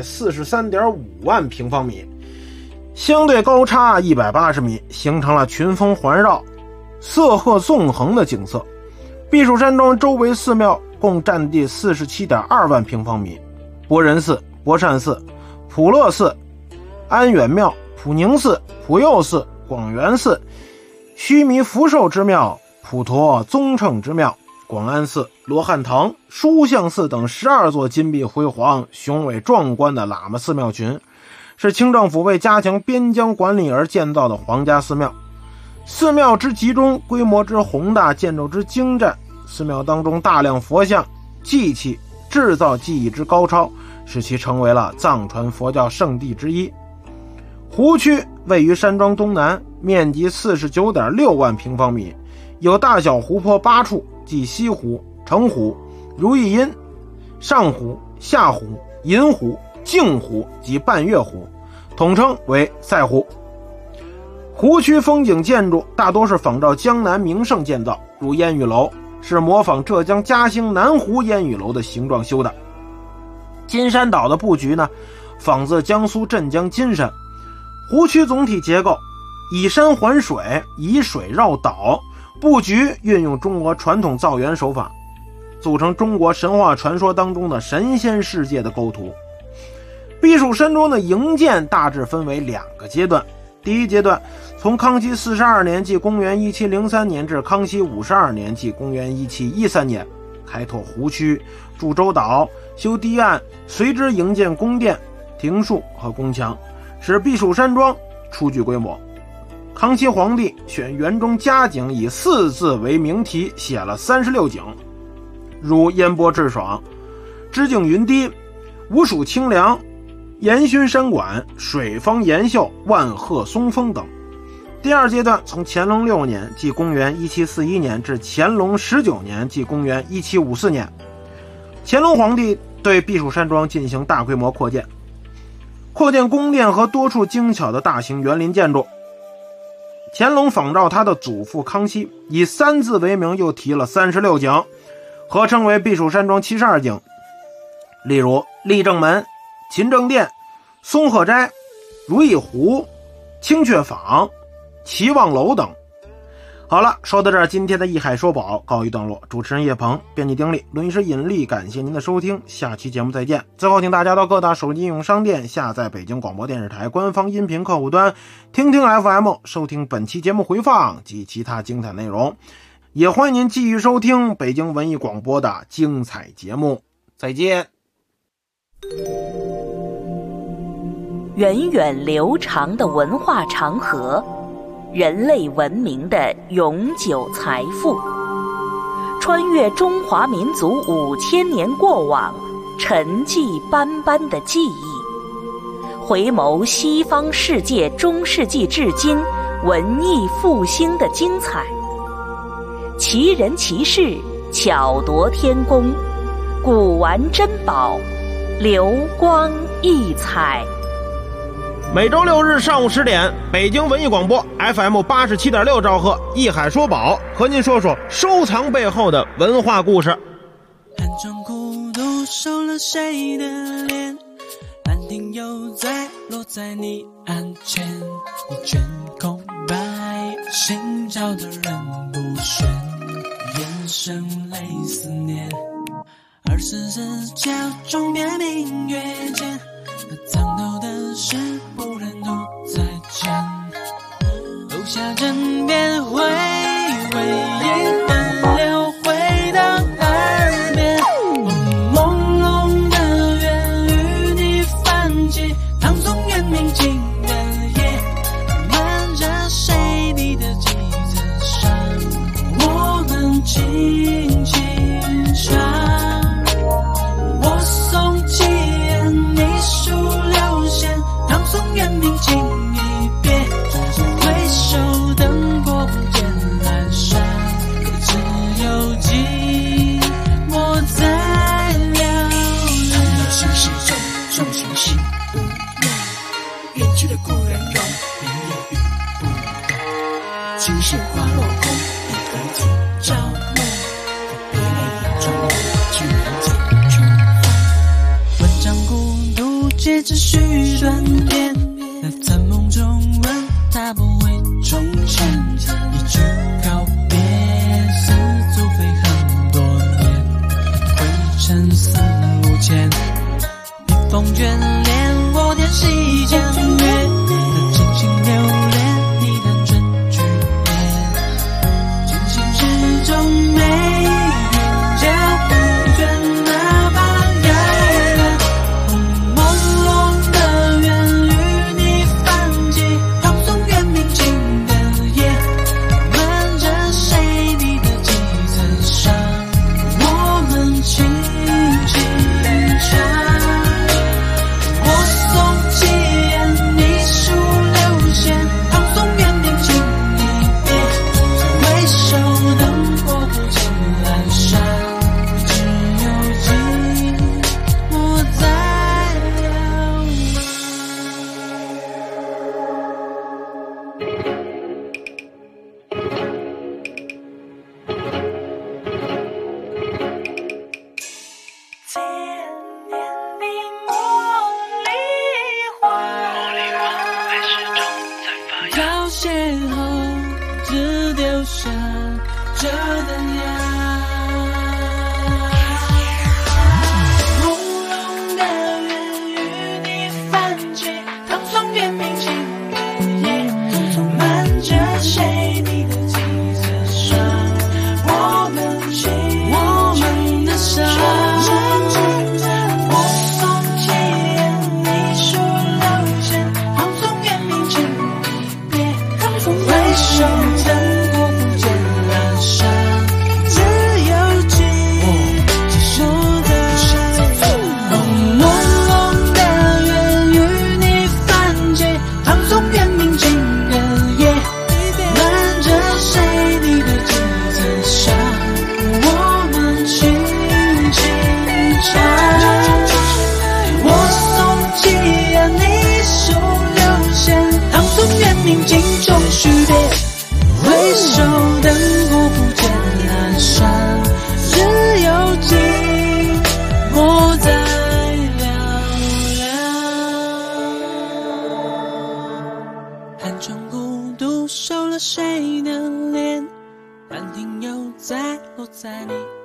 443.5 万平方米，相对高差180米，形成了群峰环绕、色壑纵横的景色。避暑山庄周围寺庙共占地 47.2 万平方米，博仁寺、博善寺、普乐寺、安远庙、普宁寺、普佑寺、广元寺、须弥福寿之庙、普陀宗称之庙、广安寺、罗汉堂、书相寺等12座金碧辉煌、雄伟壮观的喇嘛寺庙群，是清政府为加强边疆管理而建造的皇家寺庙。寺庙之集中，规模之宏大，建筑之精湛，寺庙当中大量佛像、祭器、制造技艺之高超，使其成为了藏传佛教圣地之一。湖区位于山庄东南，面积 49.6 万平方米，有大小湖泊8处，即西湖、澄湖、如意阴、上湖、下湖、银湖、镜湖及半月湖，统称为赛湖。湖区风景建筑大多是仿照江南名胜建造，如烟雨楼是模仿浙江嘉兴南湖烟雨楼的形状修的。金山岛的布局呢，仿自江苏镇江金山。湖区总体结构以山环水，以水绕岛，布局运用中国传统造园手法，组成中国神话传说当中的神仙世界的构图。避暑山庄的营建大致分为2个阶段。第一阶段，从康熙42年即公元1703年至康熙52年即公元1713年，开拓湖区，筑洲岛，修堤岸，随之营建宫殿、亭树和宫墙，使避暑山庄初具规模。康熙皇帝选园中佳景以4字为名题，写了36景，如烟波致爽、织景云堤、五蜀清凉、延勋山馆、水方延秀、万壑松风等。第二阶段从乾隆6年即公元1741年至乾隆19年即公元1754年，乾隆皇帝对避暑山庄进行大规模扩建宫殿和多处精巧的大型园林建筑。乾隆仿照他的祖父康熙，以3字为名又提了36景，合称为避暑山庄72景。例如立正门、勤政殿、松鹤斋、如意湖、青雀坊、齐望楼等。好了，说到这儿，今天的艺海说宝告一段落。主持人叶鹏，编辑丁力，录音师尹力，感谢您的收听，下期节目再见。最后请大家到各大手机应用商店下载北京广播电视台官方音频客户端听听 FM， 收听本期节目回放及其他精彩内容。也欢迎您继续收听北京文艺广播的精彩节目，再见。 源远流长的文化长河，人类文明的永久财富。穿越中华民族5000年过往，沉寂斑斑的记忆，回眸西方世界中世纪至今文艺复兴的精彩。奇人奇事，巧夺天工，古玩珍宝，流光溢彩。 每周6日上午10点，北京文艺广播 FM 87.6兆赫，艺海说宝，和您说说收藏背后的文化故事。 寒窗孤独收了谁的脸？兰亭又在落在你案前，你卷空白，心照的人不选，眼神泪思念。24角钟边明月间，那藏头的事不忍独再讲，楼下枕边回味一分流回到耳边，我朦胧的愿与你泛起，唐宋元明清的夜，漫着谁你的几层纱，我们轻轻唱。元明清一别，回首灯火不见阑珊，只有寂寞在寥寥。 唐楼心事重，重情心无恙，远去的故人容，明夜雨不断。今世花落空，一而今朝暮，别泪眼中流，去人间重返。 文章孤独，皆只须断片。在梦中问他不会重现，一句告别，似足飞很多年，灰尘四目前，笔锋眷恋，我点细江月，那真情留恋，你单纯去念，惊醒之中没云脚不倦，哪怕遥远，朦胧的远与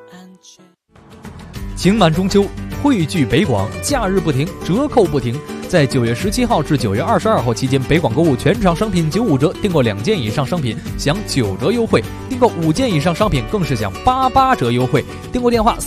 情满中秋，汇聚北广，假日不停，折扣不停， 在9月17号至9月22号期间，北广购物全场商品95折，订购2件以上商品享9折优惠，订购5件以上商品更是享88折优惠。订购电话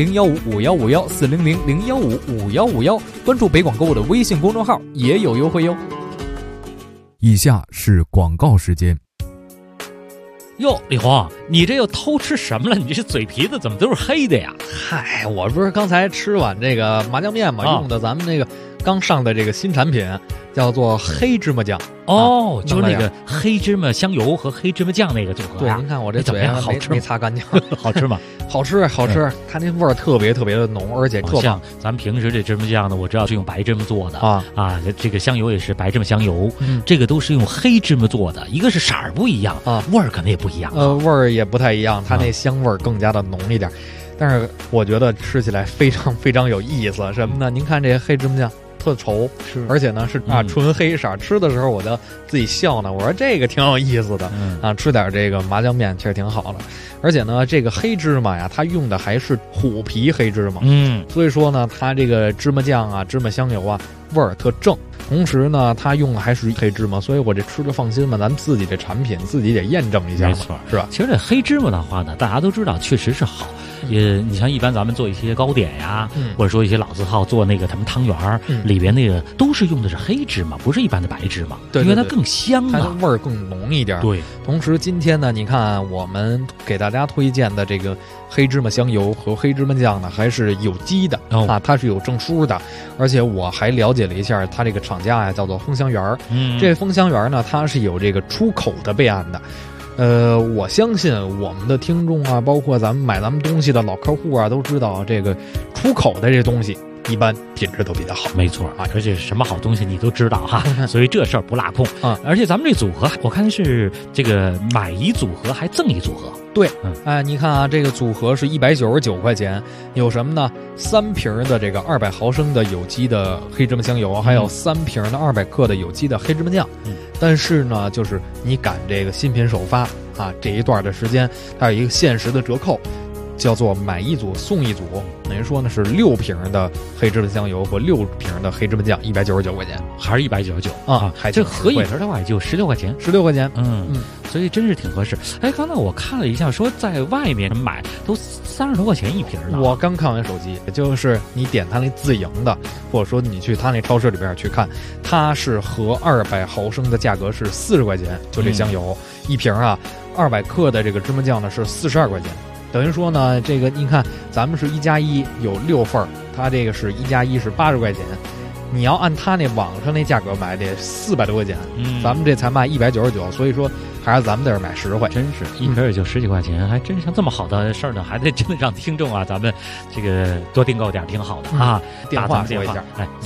400-015-5151，400-015-5151，关注北广购物的微信公众号也有优惠哟。 以下是广告时间。 哟，李红，你这又偷吃什么了？你这嘴皮子怎么都是黑的呀？ 嗨，我不是刚才吃完这个麻酱面嘛，用的咱们那个刚上的这个新产品，叫做黑芝麻酱。 哦，就是那个黑芝麻香油和黑芝麻酱那个组合。 对，您看我这嘴好吃没擦干净， 好吃吗？ 好吃，它那味儿特别的浓，而且特像咱们平时这芝麻酱呢，我知道是用白芝麻做的这个香油也是白芝麻香油，这个都是用黑芝麻做的，一个是色儿不一样味儿可能也不一样， 味儿也不太一样，它那香味儿更加的浓一点，但是我觉得吃起来非常有意思。什么呢？您看这黑芝麻酱。特稠，而且呢是纯黑色。吃的时候我就自己笑呢，我说这个挺有意思的吃点这个麻酱面其实挺好的。而且呢，这个黑芝麻呀，它用的还是虎皮黑芝麻，所以说呢，它这个芝麻酱啊、芝麻香油啊，味儿特正。同时呢，它用的还是黑芝麻，所以我这吃着放心嘛。咱们自己的产品自己得验证一下嘛， 没错， 是吧？ 其实这黑芝麻的话呢，大家都知道确实是好。你像一般咱们做一些糕点呀，或者说一些老字号做那个他们汤圆里边那个都是用的是黑芝麻，不是一般的白芝麻， 对， 因为它更香啊， 它的味儿更浓一点。 对， 同时今天呢，你看我们给大家推荐的这个黑芝麻香油和黑芝麻酱呢，还是有机的它是有证书的，而且我还了解了一下，它这个厂家呀叫做丰香园这丰香园呢，它是有这个出口的备案的。我相信我们的听众啊，包括咱们买咱们东西的老客户啊，都知道这个出口的这东西一般品质都比较好。 没错啊，而且什么好东西你都知道哈，所以这事儿不落空啊。而且咱们这组合，我看是这个买一组合还赠一组合。 对，你看啊，这个组合是199块钱，有什么呢？3瓶的这个200毫升的有机的黑芝麻香油，还有3瓶的200克的有机的黑芝麻酱。但是呢，就是你赶这个新品首发这一段的时间，它有一个限时的折扣，叫做买一组送一组，等于说呢是6瓶的黑芝麻香油和6瓶的黑芝麻酱，199块钱， 还是199 还这合一瓶的话也就16块钱 ，16块钱， 所以真是挺合适。哎，刚才我看了一下，说在外面买都30多块钱一瓶了。 我刚看完手机，就是你点它那自营的，或者说你去它那超市里边去看，它是合200毫升的价格是40块钱，就这香油一瓶200克的这个芝麻酱呢是42块钱。等于说呢，这个你看，咱们是1+1有6份，它这个是1+1是80块钱，你要按它那网上那价格买得400多块钱，咱们这才卖199，所以说还是咱们在这买实惠， 真是一瓶也就10几块钱，还真像这么好的事儿呢，还得真的让听众啊，咱们这个多订购点挺好的啊。 电话说一下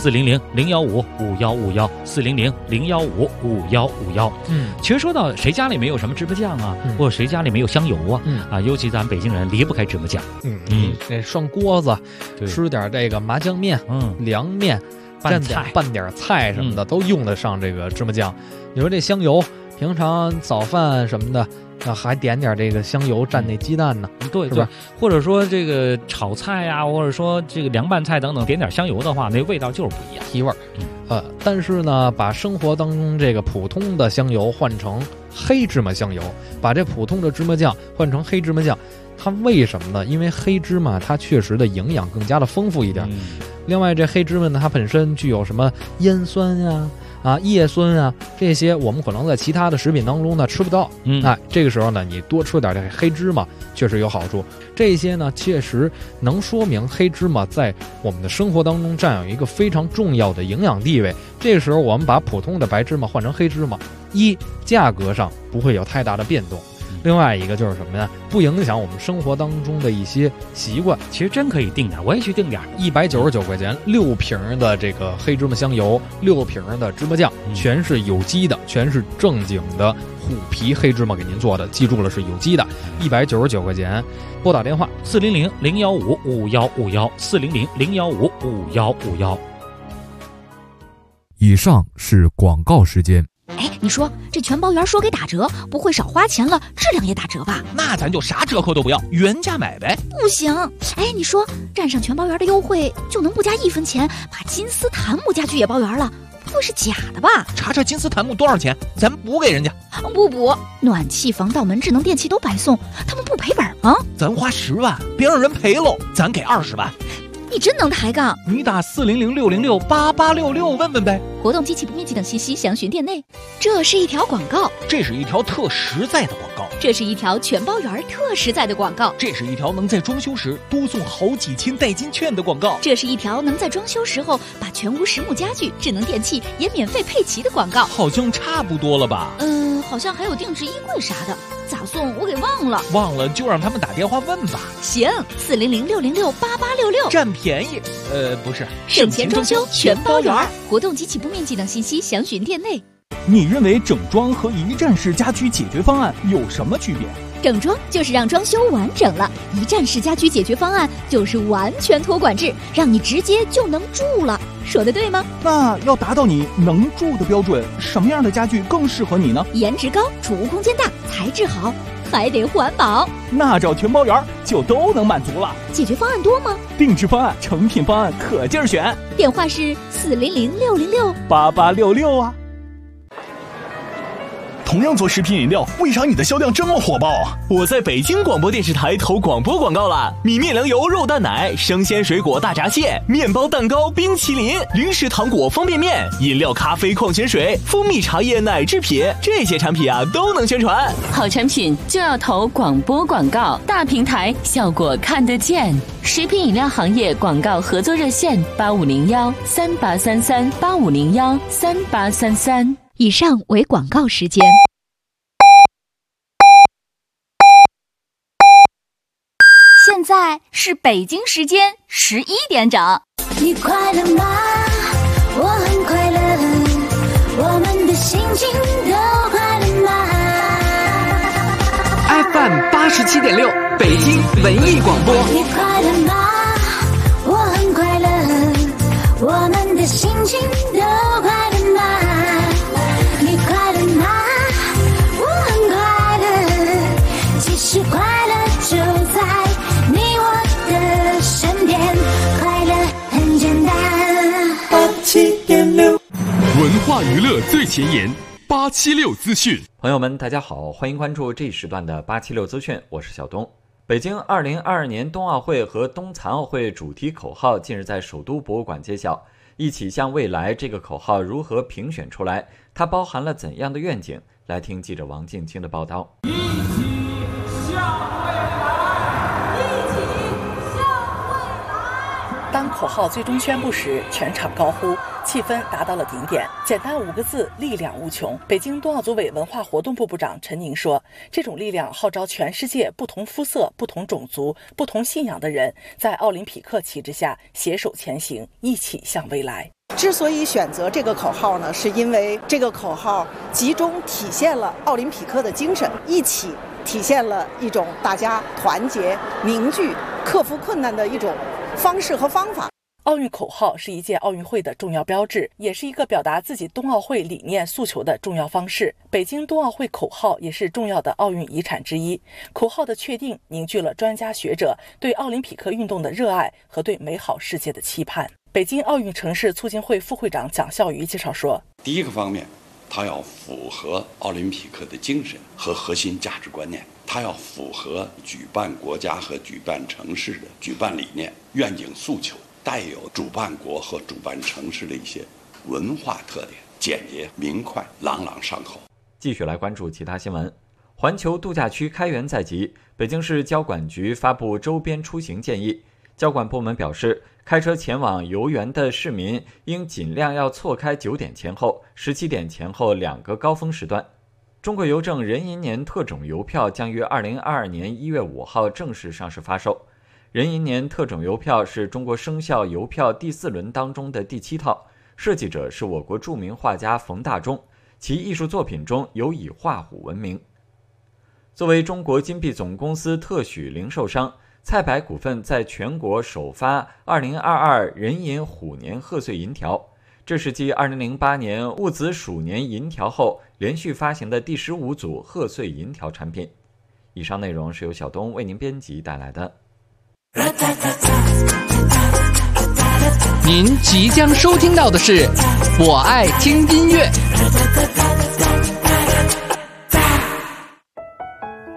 ，400-015-5151，400-015-5151。其实说到谁家里没有什么芝麻酱啊，或者谁家里没有香油啊，尤其咱们北京人离不开芝麻酱。 这涮锅子，吃点这个麻酱面，凉面，拌点菜什么的，都用得上这个芝麻酱。你说这香油，平常早饭什么的，还点点这个香油蘸那鸡蛋呢， 对，是吧？或者说这个炒菜啊，或者说这个凉拌菜等等，点点香油的话，那味道就是不一样， 提味儿。但是呢，把生活当中这个普通的香油换成黑芝麻香油，把这普通的芝麻酱换成黑芝麻酱，它为什么呢？因为黑芝麻它确实的营养更加的丰富一点。另外，这黑芝麻呢，它本身具有什么烟酸呀、叶酸啊，这些我们可能在其他的食品当中呢吃不到。这个时候呢，你多吃点这黑芝麻确实有好处。这些呢，确实能说明黑芝麻在我们的生活当中占有一个非常重要的营养地位。这个时候，我们把普通的白芝麻换成黑芝麻，价格上不会有太大的变动。另外一个就是什么呢？不影响我们生活当中的一些习惯。 其实真可以定点，我也去定点 ，199块钱，6瓶的这个黑芝麻香油，6瓶的芝麻酱，全是有机的，全是正经的虎皮黑芝麻给您做的，记住了是有机的，199块钱。拨打电话 400-015-5151，400-015-5151。 以上是广告时间。 哎， 哎，你说这全包圆说给打折，不会少花钱了，质量也打折吧？ 那咱就啥折扣都不要，原价买呗。 不行，哎，你说占上全包圆的优惠就能不加1分钱把金丝檀木家具也包圆了？不会是假的吧？ 查查金丝檀木多少钱，咱补给人家。 不补，暖气、防盗门、智能电器都白送，他们不赔本吗？ 咱花10万，别让人赔喽，咱给20万。 你真能抬杠！ 你打400-606-8866问问呗。 活动机器不面积等信息详询店内。这是一条广告， 这是一条特实在的广告， 这是一条全包圆特实在的广告， 这是一条能在装修时多送好几千代金券的广告， 这是一条能在装修时候把全屋实木家具、智能电器也免费配齐的广告。 好像差不多了吧？ 好像还有定制衣柜啥的，咋送我给忘了。 忘了就让他们打电话问吧。 行，400-606-8866， 占便宜。不是， 省钱装修全包圆。活动及起步面积等信息详询店内。 你认为整装和一站式家居解决方案有什么区别？ 整装就是让装修完整了，一站式家居解决方案就是完全托管制，让你直接就能住了。说的对吗？ 那要达到你能住的标准，什么样的家具更适合你呢？ 颜值高，储物空间大，材质好，还得环保。 那找全包圆就都能满足了。 解决方案多吗？ 定制方案、成品方案可劲儿选。 电话是 400-606-8866啊。 同样做食品饮料，为啥你的销量这么火爆？ 我在北京广播电视台投广播广告了，米面粮油肉蛋奶、生鲜水果大闸蟹、面包蛋糕、冰淇淋、零食糖果、方便面、饮料、咖啡、矿泉水、蜂蜜茶叶、奶制品，这些产品啊都能宣传。 好产品就要投广播广告，大平台效果看得见。食品饮料行业广告合作热线8501-3833-8501-3833。 以上为广告时间。 现在是北京时间11点整。 你快乐吗？我很快乐，我们的心情都快乐吗 ？FM 87.6，北京文艺广播。 你快乐吗？我很快乐，我们的心情都快乐吗？你快乐吗？我很快乐，其实快乐就在你我的身边，快乐很简单。 87.6，文化娱乐最前沿，876资讯。 朋友们，大家好，欢迎关注这一时段的876资讯，我是小东。北京2022年冬奥会和冬残奥会主题口号近日在首都博物馆揭晓。一起向未来这个口号如何评选出来？它包含了怎样的愿景？来听记者王静清的报道。 一起向未来，一起向未来。 当口号最终宣布时，全场高呼，气氛达到了顶点。简单5个字，力量无穷。北京冬奥组委文化活动部部长陈宁说，这种力量号召全世界不同肤色、不同种族、不同信仰的人，在奥林匹克旗帜下携手前行，一起向未来。 之所以选择这个口号呢，是因为这个口号集中体现了奥林匹克的精神，一起体现了一种大家团结、凝聚、克服困难的一种方式和方法。 奥运口号是一届奥运会的重要标志，也是一个表达自己冬奥会理念诉求的重要方式。北京冬奥会口号也是重要的奥运遗产之一。口号的确定凝聚了专家学者对奥林匹克运动的热爱和对美好世界的期盼。北京奥运城市促进会副会长蒋孝瑜介绍说， 第一个方面，它要符合奥林匹克的精神和核心价值观念，它要符合举办国家和举办城市的举办理念、愿景诉求，带有主办国和主办城市的一些文化特点，简洁明快，朗朗上口。 继续来关注其他新闻。环球度假区开园在即，北京市交管局发布周边出行建议。交管部门表示，开车前往游园的市民应尽量要错开9点前后、17点前后2个高峰时段。中国邮政壬寅年特种邮票将于2022年1月5号正式上市发售。壬寅年特种邮票是中国生肖邮票第4轮当中的第7套，设计者是我国著名画家冯大中，其艺术作品中有以画虎闻名。作为中国金币总公司特许零售商，菜百股份在全国首发2022壬寅虎年贺岁银条， 这是继2008年戊子鼠年银条后连续发行的第15组贺岁银条产品。以上内容是由小东为您编辑带来的。 您即将收听到的是《我爱听音乐》。